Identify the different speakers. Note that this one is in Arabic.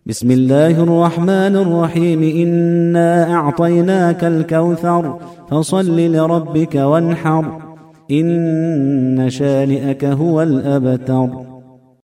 Speaker 1: بسم الله الرحمن الرحيم إنا أعطيناك الكوثر فصل لربك وانحر إن شانئك هو الأبتر.